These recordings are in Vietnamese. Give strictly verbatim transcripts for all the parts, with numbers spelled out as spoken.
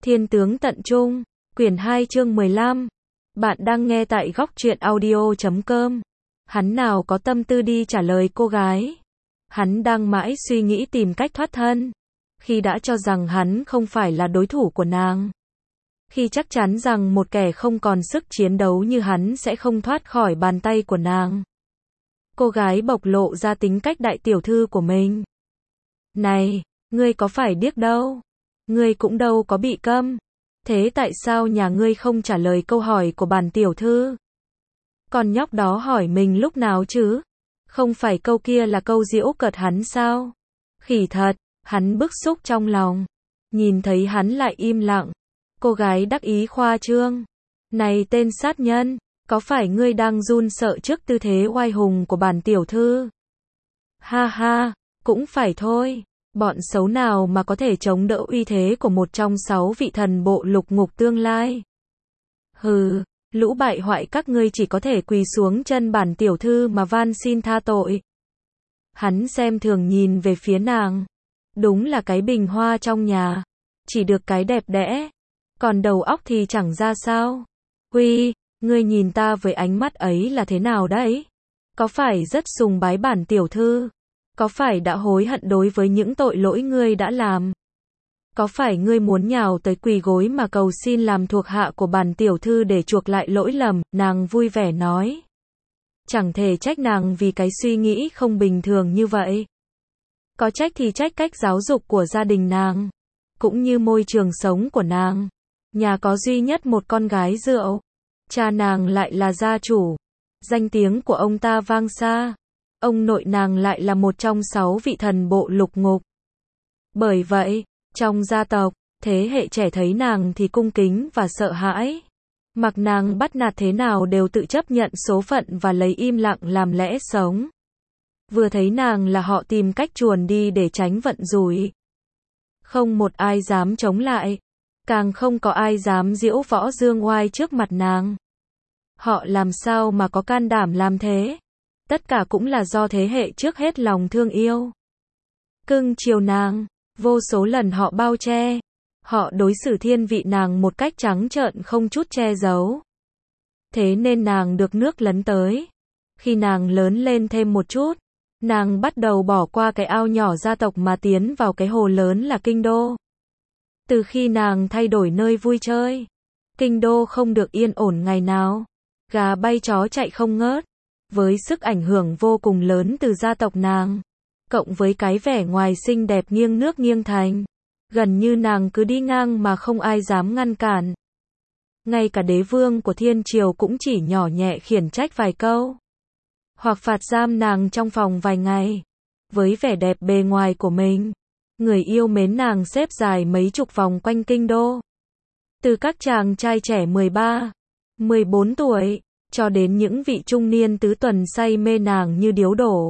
Thiên tướng tận trung, quyển hai chương mười lăm. Bạn đang nghe tại góc truyện audio chấm com. Hắn nào có tâm tư đi trả lời cô gái. Hắn đang mãi suy nghĩ tìm cách thoát thân. Khi đã cho rằng hắn không phải là đối thủ của nàng. Khi chắc chắn rằng một kẻ không còn sức chiến đấu như hắn sẽ không thoát khỏi bàn tay của nàng. Cô gái bộc lộ ra tính cách đại tiểu thư của mình. Này, ngươi có phải điếc đâu. Ngươi cũng đâu có bị câm. Thế tại sao nhà ngươi không trả lời câu hỏi của bản tiểu thư? Con nhóc đó hỏi mình lúc nào chứ? Không phải câu kia là câu giễu cợt hắn sao? Khỉ thật, hắn bức xúc trong lòng. Nhìn thấy hắn lại im lặng. Cô gái đắc ý khoa trương. Này tên sát nhân, có phải ngươi đang run sợ trước tư thế oai hùng của bản tiểu thư? Ha ha, cũng phải thôi. Bọn xấu nào mà có thể chống đỡ uy thế của một trong sáu vị thần bộ lục ngục tương lai. Hừ, lũ bại hoại các ngươi chỉ có thể quỳ xuống chân bản tiểu thư mà van xin tha tội. Hắn xem thường nhìn về phía nàng. Đúng là cái bình hoa trong nhà. Chỉ được cái đẹp đẽ. Còn đầu óc thì chẳng ra sao. Huy, ngươi nhìn ta với ánh mắt ấy là thế nào đấy? Có phải rất sùng bái bản tiểu thư? Có phải đã hối hận đối với những tội lỗi ngươi đã làm? Có phải ngươi muốn nhào tới quỳ gối mà cầu xin làm thuộc hạ của bản tiểu thư để chuộc lại lỗi lầm? Nàng vui vẻ nói. Chẳng thể trách nàng vì cái suy nghĩ không bình thường như vậy. Có trách thì trách cách giáo dục của gia đình nàng, cũng như môi trường sống của nàng. Nhà có duy nhất một con gái rượu. Cha nàng lại là gia chủ. Danh tiếng của ông ta vang xa. Ông nội nàng lại là một trong sáu vị thần bộ lục ngục. Bởi vậy, trong gia tộc, thế hệ trẻ thấy nàng thì cung kính và sợ hãi. Mặc nàng bắt nạt thế nào đều tự chấp nhận số phận và lấy im lặng làm lẽ sống. Vừa thấy nàng là họ tìm cách chuồn đi để tránh vận rủi. Không một ai dám chống lại. Càng không có ai dám diễu võ dương oai trước mặt nàng. Họ làm sao mà có can đảm làm thế? Tất cả cũng là do thế hệ trước hết lòng thương yêu. Cưng chiều nàng, vô số lần họ bao che. Họ đối xử thiên vị nàng một cách trắng trợn không chút che giấu. Thế nên nàng được nước lấn tới. Khi nàng lớn lên thêm một chút, nàng bắt đầu bỏ qua cái ao nhỏ gia tộc mà tiến vào cái hồ lớn là kinh đô. Từ khi nàng thay đổi nơi vui chơi, kinh đô không được yên ổn ngày nào. Gà bay chó chạy không ngớt. Với sức ảnh hưởng vô cùng lớn từ gia tộc nàng, cộng với cái vẻ ngoài xinh đẹp nghiêng nước nghiêng thành, gần như nàng cứ đi ngang mà không ai dám ngăn cản. Ngay cả đế vương của thiên triều cũng chỉ nhỏ nhẹ khiển trách vài câu, hoặc phạt giam nàng trong phòng vài ngày. Với vẻ đẹp bề ngoài của mình, người yêu mến nàng xếp dài mấy chục vòng quanh kinh đô. Từ các chàng trai trẻ mười ba, mười bốn tuổi, cho đến những vị trung niên tứ tuần say mê nàng như điếu đổ.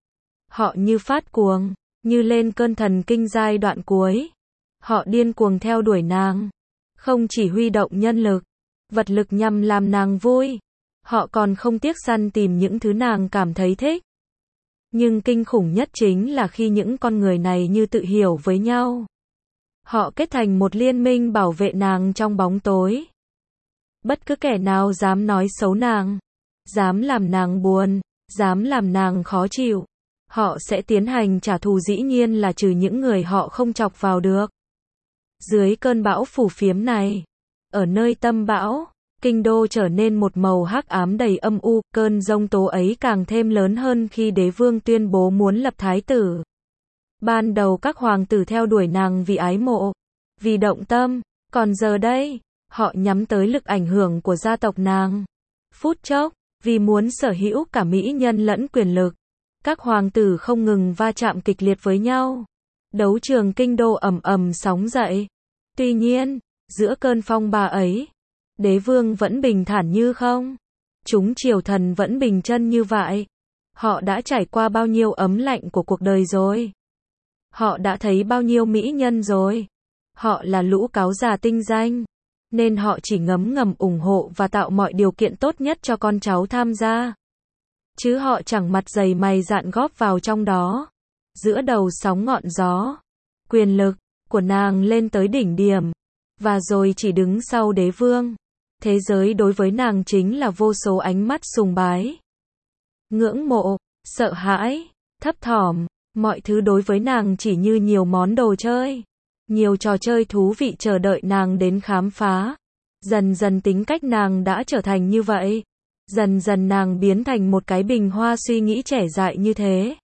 Họ như phát cuồng, như lên cơn thần kinh giai đoạn cuối. Họ điên cuồng theo đuổi nàng. Không chỉ huy động nhân lực, vật lực nhằm làm nàng vui. Họ còn không tiếc săn tìm những thứ nàng cảm thấy thích. Nhưng kinh khủng nhất chính là khi những con người này như tự hiểu với nhau. Họ kết thành một liên minh bảo vệ nàng trong bóng tối. Bất cứ kẻ nào dám nói xấu nàng, dám làm nàng buồn, dám làm nàng khó chịu, họ sẽ tiến hành trả thù, dĩ nhiên là trừ những người họ không chọc vào được. Dưới cơn bão phủ phiếm này, ở nơi tâm bão, kinh đô trở nên một màu hắc ám đầy âm u. Cơn giông tố ấy càng thêm lớn hơn khi đế vương tuyên bố muốn lập thái tử. Ban đầu các hoàng tử theo đuổi nàng vì ái mộ, vì động tâm, còn giờ đây, họ nhắm tới lực ảnh hưởng của gia tộc nàng. Phút chốc, vì muốn sở hữu cả mỹ nhân lẫn quyền lực, các hoàng tử không ngừng va chạm kịch liệt với nhau. Đấu trường kinh đô ầm ầm sóng dậy. Tuy nhiên, giữa cơn phong ba ấy, đế vương vẫn bình thản như không. Chúng triều thần vẫn bình chân như vậy. Họ đã trải qua bao nhiêu ấm lạnh của cuộc đời rồi. Họ đã thấy bao nhiêu mỹ nhân rồi. Họ là lũ cáo già tinh danh. Nên họ chỉ ngấm ngầm ủng hộ và tạo mọi điều kiện tốt nhất cho con cháu tham gia. Chứ họ chẳng mặt dày mày dạn góp vào trong đó. Giữa đầu sóng ngọn gió, quyền lực của nàng lên tới đỉnh điểm. và rồi chỉ đứng sau đế vương. Thế giới đối với nàng chính là vô số ánh mắt sùng bái, ngưỡng mộ, sợ hãi, thấp thỏm, mọi thứ đối với nàng chỉ như nhiều món đồ chơi, nhiều trò chơi thú vị chờ đợi nàng đến khám phá. Dần dần tính cách nàng đã trở thành như vậy. Dần dần nàng biến thành một cái bình hoa suy nghĩ trẻ dại như thế.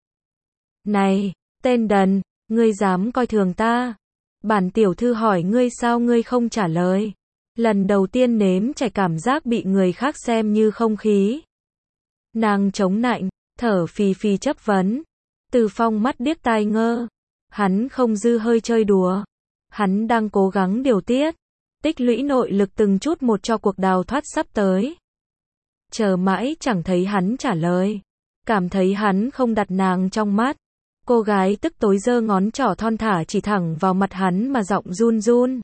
Này, tên đần, ngươi dám coi thường ta? Bản tiểu thư hỏi ngươi sao ngươi không trả lời? Lần đầu tiên nếm trải cảm giác bị người khác xem như không khí. Nàng chống nạnh, thở phì phì chất vấn. Từ Phong mắt điếc tai ngơ. Hắn không dư hơi chơi đùa. Hắn đang cố gắng điều tiết, tích lũy nội lực từng chút một cho cuộc đào thoát sắp tới. Chờ mãi chẳng thấy hắn trả lời. Cảm thấy hắn không đặt nàng trong mắt. Cô gái tức tối giơ ngón trỏ thon thả chỉ thẳng vào mặt hắn mà giọng run run.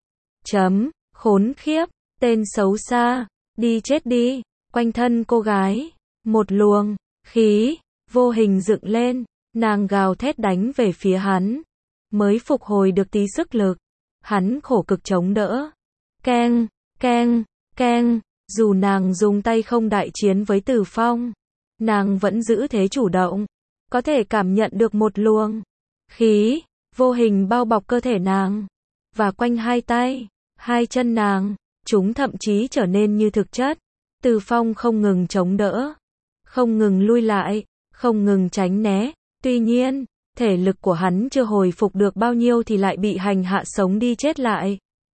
Chấm, khốn khiếp, tên xấu xa, đi chết đi. Quanh thân cô gái, một luồng khí vô hình dựng lên, nàng gào thét đánh về phía hắn. Mới phục hồi được tí sức lực, hắn khổ cực chống đỡ. Keng, keng, keng, dù nàng dùng tay không đại chiến với Từ Phong, nàng vẫn giữ thế chủ động, có thể cảm nhận được một luồng khí vô hình bao bọc cơ thể nàng, và quanh hai tay, hai chân nàng, chúng thậm chí trở nên như thực chất. Từ Phong không ngừng chống đỡ, không ngừng lui lại, không ngừng tránh né, tuy nhiên, thể lực của hắn chưa hồi phục được bao nhiêu thì lại bị hành hạ sống đi chết lại.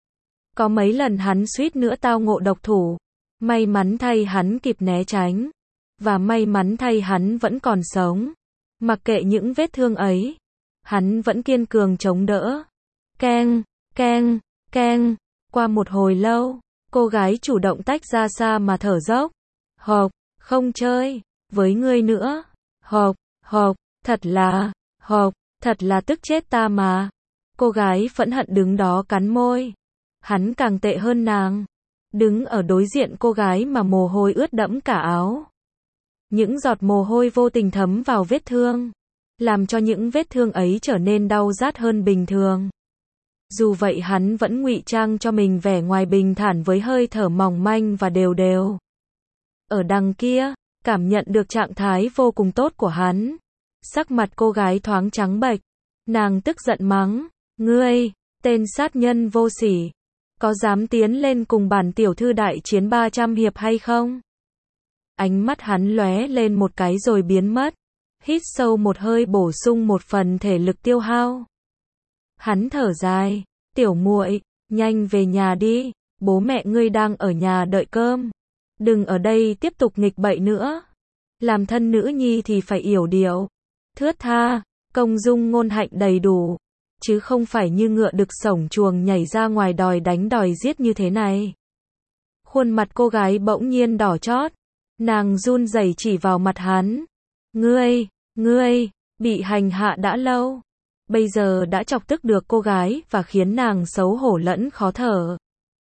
Có mấy lần hắn suýt nữa tao ngộ độc thủ, may mắn thay hắn kịp né tránh, và may mắn thay hắn vẫn còn sống. Mặc kệ những vết thương ấy, hắn vẫn kiên cường chống đỡ. Keng, keng, keng, qua một hồi lâu, cô gái chủ động tách ra xa mà thở dốc. Hộc, không chơi với ngươi nữa. Hộc, hộc, thật là, hộc, thật là tức chết ta mà. Cô gái phẫn hận đứng đó cắn môi. Hắn càng tệ hơn nàng. Đứng ở đối diện cô gái mà mồ hôi ướt đẫm cả áo. Những giọt mồ hôi vô tình thấm vào vết thương, làm cho những vết thương ấy trở nên đau rát hơn bình thường. Dù vậy hắn vẫn ngụy trang cho mình vẻ ngoài bình thản với hơi thở mỏng manh và đều đều. Ở đằng kia, cảm nhận được trạng thái vô cùng tốt của hắn. Sắc mặt cô gái thoáng trắng bệch. Nàng tức giận mắng. Ngươi, tên sát nhân vô sỉ. Có dám tiến lên cùng bản tiểu thư đại chiến ba trăm hiệp hay không? Ánh mắt hắn lóe lên một cái rồi biến mất. Hít sâu một hơi bổ sung một phần thể lực tiêu hao. Hắn thở dài. Tiểu muội, nhanh về nhà đi. Bố mẹ ngươi đang ở nhà đợi cơm. Đừng ở đây tiếp tục nghịch bậy nữa. Làm thân nữ nhi thì phải yểu điệu, thướt tha, công dung ngôn hạnh đầy đủ, chứ không phải như ngựa đực sổng chuồng nhảy ra ngoài đòi đánh đòi giết như thế này. Khuôn mặt cô gái bỗng nhiên đỏ chót, nàng run rẩy chỉ vào mặt hắn. Ngươi, ngươi, bị hành hạ đã lâu, bây giờ đã chọc tức được cô gái và khiến nàng xấu hổ lẫn khó thở.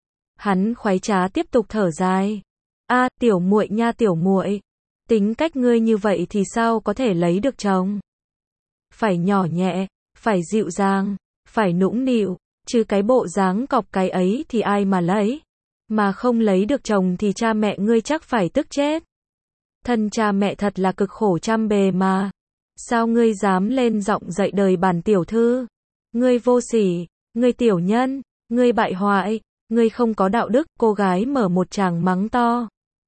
Hắn khoái trá tiếp tục thở dài. A, tiểu muội nha tiểu muội, tính cách ngươi như vậy thì sao có thể lấy được chồng? Phải nhỏ nhẹ, phải dịu dàng, phải nũng nịu, chứ cái bộ dáng cọc cái ấy thì ai mà lấy? Mà không lấy được chồng thì cha mẹ ngươi chắc phải tức chết. Thân cha mẹ thật là cực khổ trăm bề mà. Sao ngươi dám lên giọng dạy đời bản tiểu thư? Ngươi vô sỉ, ngươi tiểu nhân, ngươi bại hoại, ngươi không có đạo đức. Cô gái mở một tràng mắng to.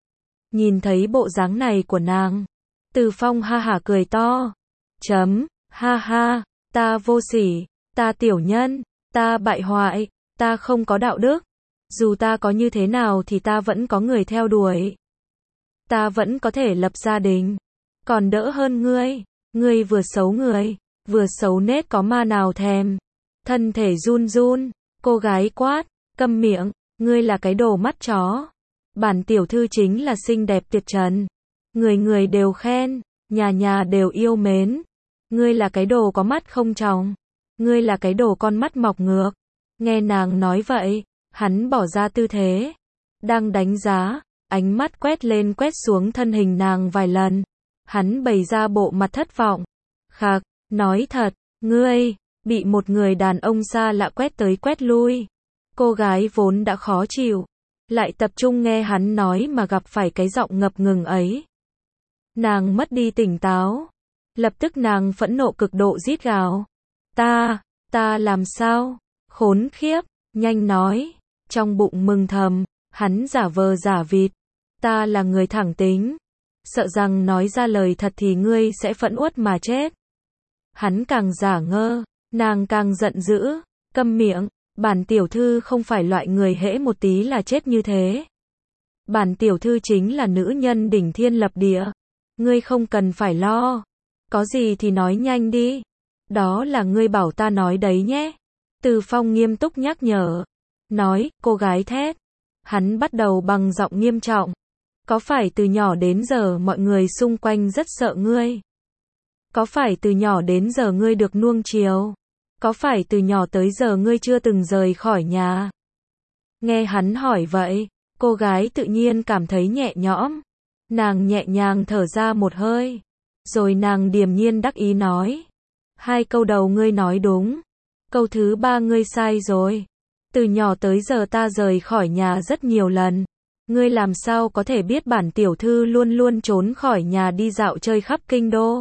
Nhìn thấy bộ dáng này của nàng, Từ Phong ha hả cười to. Chấm, ha ha, ta vô sỉ, ta tiểu nhân, ta bại hoại, ta không có đạo đức. Dù ta có như thế nào thì ta vẫn có người theo đuổi. Ta vẫn có thể lập gia đình. Còn đỡ hơn ngươi. Ngươi vừa xấu người, vừa xấu nết có ma nào thèm. Thân thể run run, cô gái quát, câm miệng, ngươi là cái đồ mắt chó. Bản tiểu thư chính là xinh đẹp tuyệt trần. Người người đều khen, nhà nhà đều yêu mến. Ngươi là cái đồ có mắt không tròng. Ngươi là cái đồ con mắt mọc ngược. Nghe nàng nói vậy, hắn bỏ ra tư thế. Đang đánh giá, ánh mắt quét lên quét xuống thân hình nàng vài lần. Hắn bày ra bộ mặt thất vọng. Khạc, nói thật, ngươi, bị một người đàn ông xa lạ quét tới quét lui. Cô gái vốn đã khó chịu, lại tập trung nghe hắn nói mà gặp phải cái giọng ngập ngừng ấy. Nàng mất đi tỉnh táo. Lập tức nàng phẫn nộ cực độ rít gào. Ta, ta làm sao? Khốn khiếp, nhanh nói. Trong bụng mừng thầm, hắn giả vờ giả vịt. Ta là người thẳng tính. Sợ rằng nói ra lời thật thì ngươi sẽ phẫn uất mà chết. Hắn càng giả ngơ, nàng càng giận dữ. Câm miệng, bản tiểu thư không phải loại người hễ một tí là chết như thế. Bản tiểu thư chính là nữ nhân đỉnh thiên lập địa. Ngươi không cần phải lo. Có gì thì nói nhanh đi. Đó là ngươi bảo ta nói đấy nhé. Từ Phong nghiêm túc nhắc nhở. Nói, cô gái thét. Hắn bắt đầu bằng giọng nghiêm trọng. Có phải từ nhỏ đến giờ mọi người xung quanh rất sợ ngươi? Có phải từ nhỏ đến giờ ngươi được nuông chiều? Có phải từ nhỏ tới giờ ngươi chưa từng rời khỏi nhà? Nghe hắn hỏi vậy, cô gái tự nhiên cảm thấy nhẹ nhõm. Nàng nhẹ nhàng thở ra một hơi. Rồi nàng điềm nhiên đắc ý nói. Hai câu đầu ngươi nói đúng. Câu thứ ba ngươi sai rồi. Từ nhỏ tới giờ ta rời khỏi nhà rất nhiều lần. Ngươi làm sao có thể biết bản tiểu thư luôn luôn trốn khỏi nhà đi dạo chơi khắp kinh đô?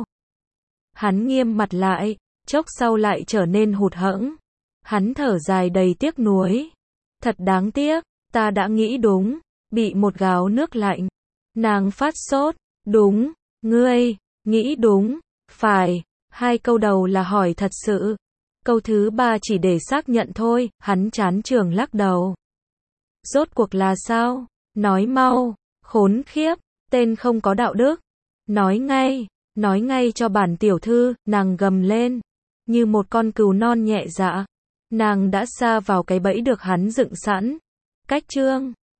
Hắn nghiêm mặt lại, chốc sau lại trở nên hụt hẫng. Hắn thở dài đầy tiếc nuối. Thật đáng tiếc, ta đã nghĩ đúng. Bị một gáo nước lạnh. Nàng phát sốt. Đúng, ngươi, nghĩ đúng, phải. Hai câu đầu là hỏi thật sự. Câu thứ ba chỉ để xác nhận thôi. Hắn chán chường lắc đầu. Rốt cuộc là sao? Nói mau. Khốn khiếp, tên không có đạo đức. Nói ngay, nói ngay cho bản tiểu thư. Nàng gầm lên. Như một con cừu non nhẹ dạ. Nàng đã sa vào cái bẫy được hắn dựng sẵn. Cách chương